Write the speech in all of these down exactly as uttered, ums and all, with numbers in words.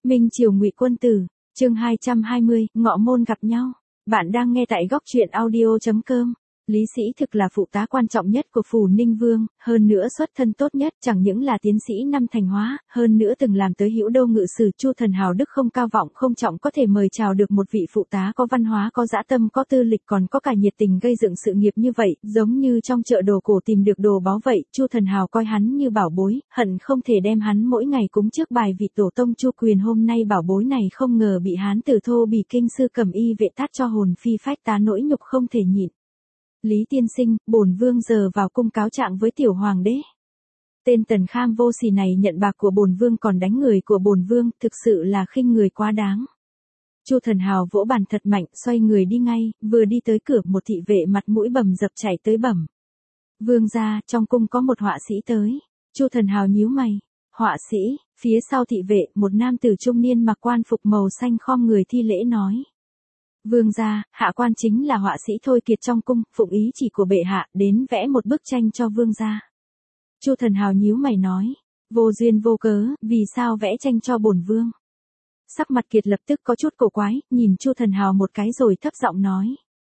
Minh Triều Ngụy Quân Tử, chương hai trăm hai mươi, Ngọ Môn gặp nhau. Bạn đang nghe tại góc truyện audio chấm com. Lý Sĩ thực là phụ tá quan trọng nhất của Phù Ninh Vương, hơn nữa xuất thân tốt nhất, chẳng những là tiến sĩ năm thành hóa, hơn nữa từng làm tới Hữu Đô ngự sử. Chu Thần Hào đức không cao vọng không trọng có thể mời chào được một vị phụ tá có văn hóa, có dã tâm, có tư lịch, còn có cả nhiệt tình gây dựng sự nghiệp như vậy, giống như trong chợ đồ cổ tìm được đồ báu vậy. Chu Thần Hào coi hắn như bảo bối, hận không thể đem hắn mỗi ngày cúng trước bài vị tổ tông Chu Quyền. Hôm nay bảo bối này không ngờ bị Hán tử thô bỉ kinh sư Cẩm Y vệ tát cho hồn phi phách tán, nỗi nhục không thể nhịn. Lý tiên sinh, bổn vương giờ vào cung cáo trạng với tiểu hoàng đế. Tên Tần Kham vô sỉ này nhận bạc của bổn vương còn đánh người của bổn vương, thực sự là khinh người quá đáng. Chu Thần Hào vỗ bàn thật mạnh, xoay người đi ngay, vừa đi tới cửa, một thị vệ mặt mũi bầm dập chạy tới bẩm: Vương gia, trong cung có một họa sĩ tới. Chu Thần Hào nhíu mày. Họa sĩ? Phía sau thị vệ, một nam tử trung niên mặc quan phục màu xanh khom người thi lễ nói: Vương gia, hạ quan chính là họa sĩ Thôi Kiệt trong cung, phụng ý chỉ của bệ hạ, đến vẽ một bức tranh cho vương gia. Chu Thần Hào nhíu mày nói: Vô duyên vô cớ, vì sao vẽ tranh cho bổn vương? Sắc mặt Kiệt lập tức có chút cổ quái, nhìn Chu Thần Hào một cái rồi thấp giọng nói: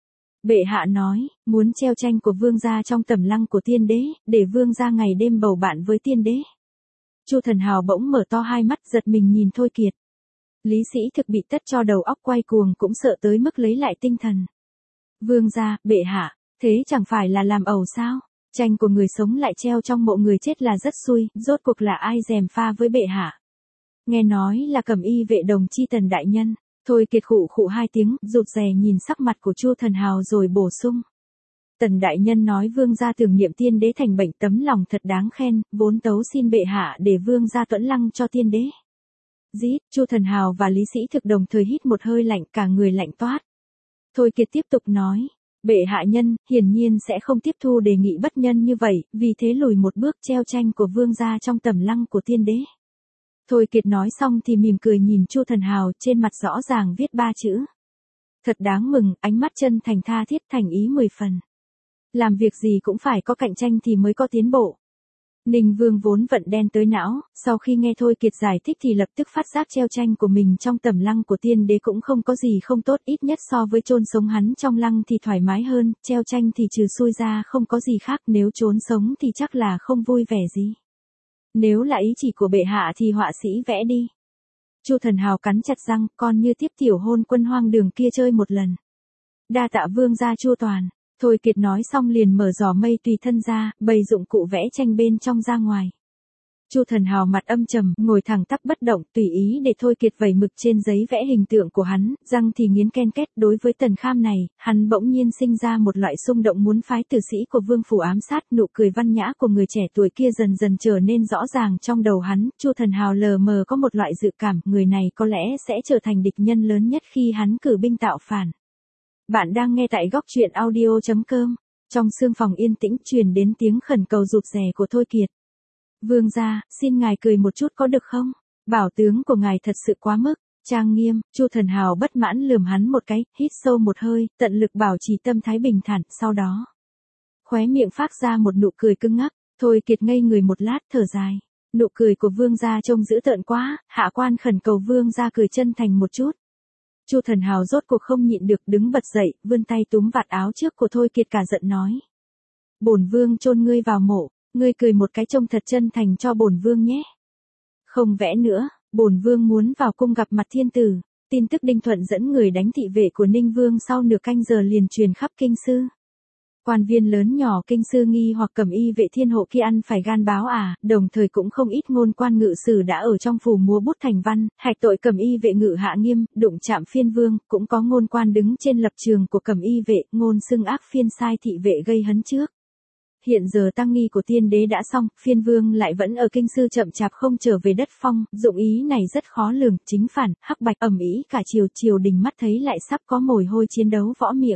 Bệ hạ nói, muốn treo tranh của vương gia trong tầm lăng của tiên đế, để vương gia ngày đêm bầu bạn với tiên đế. Chu Thần Hào bỗng mở to hai mắt, giật mình nhìn Thôi Kiệt. Lý Sĩ thực bị tất cho đầu óc quay cuồng, cũng sợ tới mức lấy lại tinh thần. Vương gia, bệ hạ, thế chẳng phải là làm ẩu sao? Tranh của người sống lại treo trong mộ người chết là rất xui, rốt cuộc là ai gièm pha với bệ hạ? Nghe nói là Cẩm Y vệ đồng chi Tần đại nhân. Thôi Kiệt khụ khụ hai tiếng, rụt rè nhìn sắc mặt của Chu Thần Hào rồi bổ sung: Tần đại nhân nói vương gia tưởng niệm tiên đế thành bệnh, tấm lòng thật đáng khen, vốn tấu xin bệ hạ để vương gia tuẫn lăng cho tiên đế. Dít, Chu Thần Hào và Lý Sĩ thực đồng thời hít một hơi lạnh, cả người lạnh toát. Thôi Kiệt tiếp tục nói: Bệ hạ nhân, hiển nhiên sẽ không tiếp thu đề nghị bất nhân như vậy, vì thế lùi một bước treo tranh của vương gia trong tầm lăng của tiên đế. Thôi Kiệt nói xong thì mỉm cười nhìn Chu Thần Hào, trên mặt rõ ràng viết ba chữ: Thật đáng mừng, ánh mắt chân thành tha thiết, thành ý mười phần. Làm việc gì cũng phải có cạnh tranh thì mới có tiến bộ. Ninh Vương vốn vận đen tới não, sau khi nghe Thôi Kiệt giải thích thì lập tức phát giác treo tranh của mình trong tầm lăng của tiên đế cũng không có gì không tốt, ít nhất so với chôn sống hắn trong lăng thì thoải mái hơn, treo tranh thì trừ xui ra không có gì khác, nếu trốn sống thì chắc là không vui vẻ gì. Nếu là ý chỉ của bệ hạ thì họa sĩ vẽ đi. Chu Thần Hào cắn chặt răng, con như tiếp tiểu hôn quân hoang đường kia chơi một lần. Đa tạ vương gia chu toàn. Thôi Kiệt nói xong liền mở giỏ mây tùy thân ra, bày dụng cụ vẽ tranh bên trong ra ngoài. Chu Thần Hào mặt âm trầm, ngồi thẳng tắp bất động, tùy ý để Thôi Kiệt vẩy mực trên giấy vẽ hình tượng của hắn, răng thì nghiến ken két. Đối với Tần Kham này, hắn bỗng nhiên sinh ra một loại xung động muốn phái tử sĩ của vương phủ ám sát. Nụ cười văn nhã của người trẻ tuổi kia dần dần trở nên rõ ràng trong đầu hắn. Chu Thần Hào lờ mờ có một loại dự cảm, người này có lẽ sẽ trở thành địch nhân lớn nhất khi hắn cử binh tạo phản. Bạn đang nghe tại góc truyện audio chấm com. Trong sương phòng yên tĩnh truyền đến tiếng khẩn cầu rụt rè của Thôi Kiệt. Vương gia, xin ngài cười một chút có được không? Bảo tướng của ngài thật sự quá mức trang nghiêm. Chu Thần Hào bất mãn lườm hắn một cái, hít sâu một hơi, tận lực bảo trì tâm thái bình thản, sau đó khóe miệng phát ra một nụ cười cứng ngắc. Thôi Kiệt ngây người một lát, thở dài. Nụ cười của vương gia trông dữ tợn quá, hạ quan khẩn cầu vương gia cười chân thành một chút. Chu Thần Hào rốt cuộc không nhịn được, đứng bật dậy, vươn tay túm vạt áo trước của Thôi Kiệt, cả giận nói: Bổn vương chôn ngươi vào mộ, ngươi cười một cái trông thật chân thành cho bổn vương nhé. Không vẽ nữa, bổn vương muốn vào cung gặp mặt thiên tử. Tin tức Đinh Thuận dẫn người đánh thị vệ của Ninh Vương sau nửa canh giờ liền truyền khắp kinh sư. Quan viên lớn nhỏ kinh sư nghi hoặc Cẩm Y vệ thiên hộ kia ăn phải gan báo à, đồng thời cũng không ít ngôn quan ngự sử đã ở trong phủ múa bút thành văn, hạch tội Cẩm Y vệ ngự hạ nghiêm, đụng chạm phiên vương, cũng có ngôn quan đứng trên lập trường của Cẩm Y vệ, ngôn xưng ác phiên sai thị vệ gây hấn trước. Hiện giờ tang nghi của tiên đế đã xong, phiên vương lại vẫn ở kinh sư chậm chạp không trở về đất phong, dụng ý này rất khó lường, chính phản, hắc bạch ầm ĩ cả triều, triều đình mắt thấy lại sắp có mồi hôi chiến đấu võ miệng.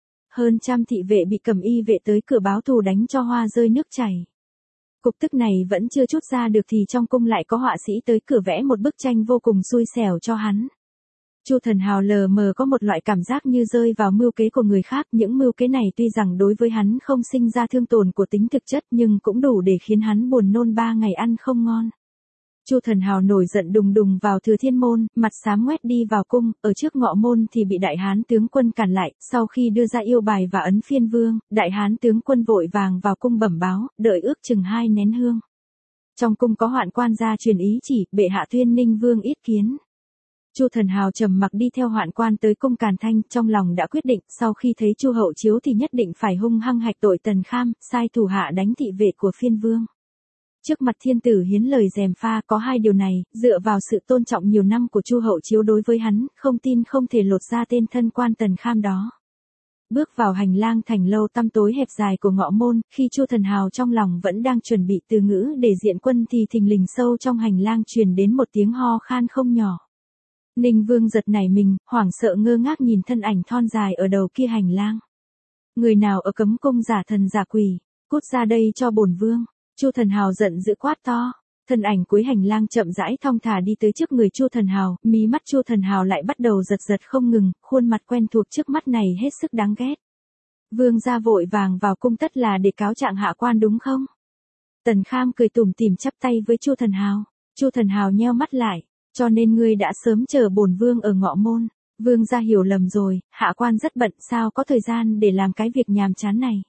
Hơn trăm thị vệ bị Cẩm Y vệ tới cửa báo thù đánh cho hoa rơi nước chảy. Cục tức này vẫn chưa trút ra được thì trong cung lại có họa sĩ tới cửa vẽ một bức tranh vô cùng xui xẻo cho hắn. Chu Thần Hào lờ mờ có một loại cảm giác như rơi vào mưu kế của người khác, những mưu kế này tuy rằng đối với hắn không sinh ra thương tổn của tính thực chất nhưng cũng đủ để khiến hắn buồn nôn ba ngày ăn không ngon. Chu Thần Hào nổi giận đùng đùng vào Thừa Thiên môn, mặt xám ngoét đi vào cung, ở trước ngọ môn thì bị đại hán tướng quân cản lại, sau khi đưa ra yêu bài và ấn phiên vương, đại hán tướng quân vội vàng vào cung bẩm báo, đợi ước chừng hai nén hương. Trong cung có hoạn quan gia truyền ý chỉ, bệ hạ tuyên Ninh vương yết kiến. Chu Thần Hào trầm mặc đi theo hoạn quan tới cung Càn Thanh, trong lòng đã quyết định, sau khi thấy Chu Hậu Chiếu thì nhất định phải hung hăng hạch tội Tần Kham, sai thủ hạ đánh thị vệ của phiên vương. Trước mặt thiên tử hiến lời gièm pha, có hai điều này, dựa vào sự tôn trọng nhiều năm của Chu Hậu Chiếu đối với hắn, không tin không thể lột ra tên thân quan Tần Kham đó. Bước vào hành lang thành lâu tăm tối hẹp dài của ngọ môn, khi Chu Thần Hào trong lòng vẫn đang chuẩn bị từ ngữ để diện quân thì thình lình sâu trong hành lang truyền đến một tiếng ho khan không nhỏ. Ninh Vương giật nảy mình, hoảng sợ ngơ ngác nhìn thân ảnh thon dài ở đầu kia hành lang. Người nào ở cấm cung giả thần giả quỷ, cút ra đây cho bổn vương. Chu Thần Hào giận dữ quát to. Thân ảnh cuối hành lang chậm rãi thong thả đi tới trước người Chu Thần Hào, mí mắt Chu Thần Hào lại bắt đầu giật giật không ngừng, khuôn mặt quen thuộc trước mắt này hết sức đáng ghét. Vương gia vội vàng vào cung tất là để cáo trạng hạ quan đúng không? Tần Kham cười tủm tỉm chắp tay với Chu Thần Hào. Chu Thần Hào nheo mắt lại, cho nên ngươi đã sớm chờ bổn vương ở ngọ môn. Vương gia hiểu lầm rồi, hạ quan rất bận, sao có thời gian để làm cái việc nhàm chán này.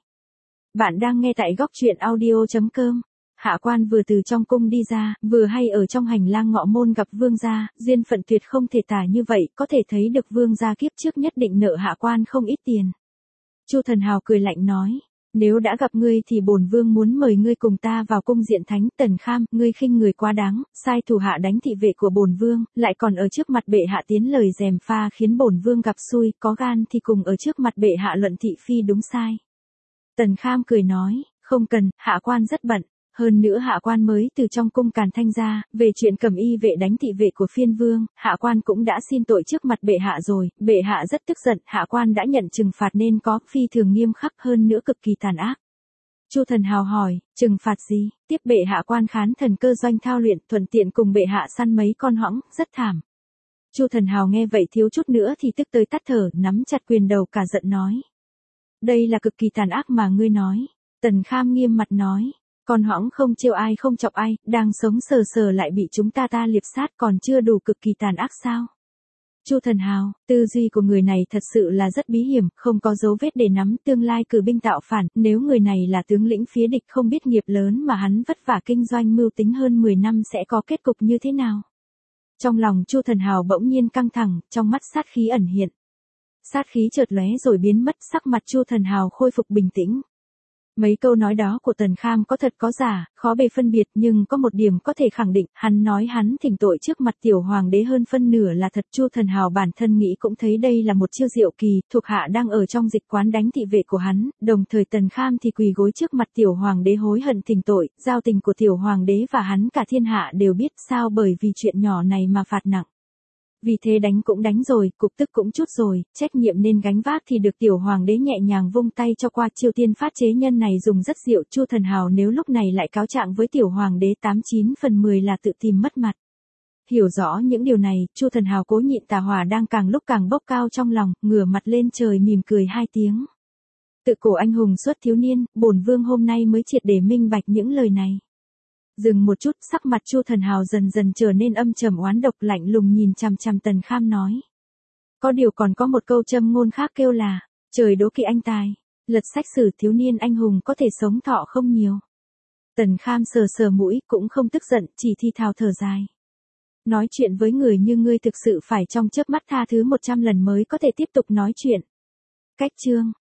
Bạn đang nghe tại góc truyện audio chấm com. Hạ quan vừa từ trong cung đi ra, vừa hay ở trong hành lang ngọ môn gặp vương gia, duyên phận tuyệt không thể tả như vậy, có thể thấy được vương gia kiếp trước nhất định nợ hạ quan không ít tiền. Chu Thần Hào cười lạnh nói, nếu đã gặp ngươi thì bổn vương muốn mời ngươi cùng ta vào cung diện thánh. Tần Kham, ngươi khinh người quá đáng, sai thủ hạ đánh thị vệ của bổn vương, lại còn ở trước mặt bệ hạ tiến lời gièm pha khiến bổn vương gặp xui, có gan thì cùng ở trước mặt bệ hạ luận thị phi đúng sai. Tần Kham cười nói, không cần, hạ quan rất bận. Hơn nữa hạ quan mới từ trong cung Càn Thanh ra, về chuyện cầm y vệ đánh thị vệ của phiên vương, hạ quan cũng đã xin tội trước mặt bệ hạ rồi, bệ hạ rất tức giận, hạ quan đã nhận trừng phạt nên có, phi thường nghiêm khắc hơn nữa cực kỳ tàn ác. Chu Thần Hào hỏi, trừng phạt gì? Tiếp bệ hạ quan khán thần cơ doanh thao luyện, thuận tiện cùng bệ hạ săn mấy con hõng, rất thảm. Chu Thần Hào nghe vậy thiếu chút nữa thì tức tới tắt thở, nắm chặt quyền đầu cả giận nói. Đây là cực kỳ tàn ác mà ngươi nói. Tần Kham nghiêm mặt nói. Con hõng không trêu ai không chọc ai, đang sống sờ sờ lại bị chúng ta ta liệp sát còn chưa đủ cực kỳ tàn ác sao? Chu Thần Hào, tư duy của người này thật sự là rất bí hiểm, không có dấu vết để nắm tương lai cử binh tạo phản, nếu người này là tướng lĩnh phía địch không biết nghiệp lớn mà hắn vất vả kinh doanh mưu tính hơn mười năm sẽ có kết cục như thế nào? Trong lòng Chu Thần Hào bỗng nhiên căng thẳng, trong mắt sát khí ẩn hiện. Sát khí chợt lóe rồi biến mất, sắc mặt Chu Thần Hào khôi phục bình tĩnh. Mấy câu nói đó của Tần Kham có thật có giả, khó bề phân biệt, nhưng có một điểm có thể khẳng định, hắn nói hắn thỉnh tội trước mặt tiểu hoàng đế hơn phân nửa là thật. Chu Thần Hào bản thân nghĩ cũng thấy đây là một chiêu diệu kỳ, thuộc hạ đang ở trong dịch quán đánh thị vệ của hắn, đồng thời Tần Kham thì quỳ gối trước mặt tiểu hoàng đế hối hận thỉnh tội, giao tình của tiểu hoàng đế và hắn cả thiên hạ đều biết, sao bởi vì chuyện nhỏ này mà phạt nặng. Vì thế đánh cũng đánh rồi, cục tức cũng chút rồi, trách nhiệm nên gánh vác thì được tiểu hoàng đế nhẹ nhàng vung tay cho qua. Chiêu tiên phát chế nhân này dùng rất diệu. Chu Thần Hào nếu lúc này lại cáo trạng với tiểu hoàng đế tám chín phần mười là tự tìm mất mặt. Hiểu rõ những điều này, Chu Thần Hào cố nhịn tà hỏa đang càng lúc càng bốc cao trong lòng, ngửa mặt lên trời mỉm cười hai tiếng. Tự cổ anh hùng xuất thiếu niên, bổn vương hôm nay mới triệt để minh bạch những lời này. Dừng một chút, sắc mặt Chu Thần Hào dần dần trở nên âm trầm oán độc, lạnh lùng nhìn chằm chằm Tần Kham nói. Có điều còn có một câu châm ngôn khác kêu là, trời đố kỵ anh tài, lật sách sử thiếu niên anh hùng có thể sống thọ không nhiều. Tần Kham sờ sờ mũi, cũng không tức giận, chỉ thi thào thở dài. Nói chuyện với người như ngươi thực sự phải trong chớp mắt tha thứ một trăm lần mới có thể tiếp tục nói chuyện. Cách chương.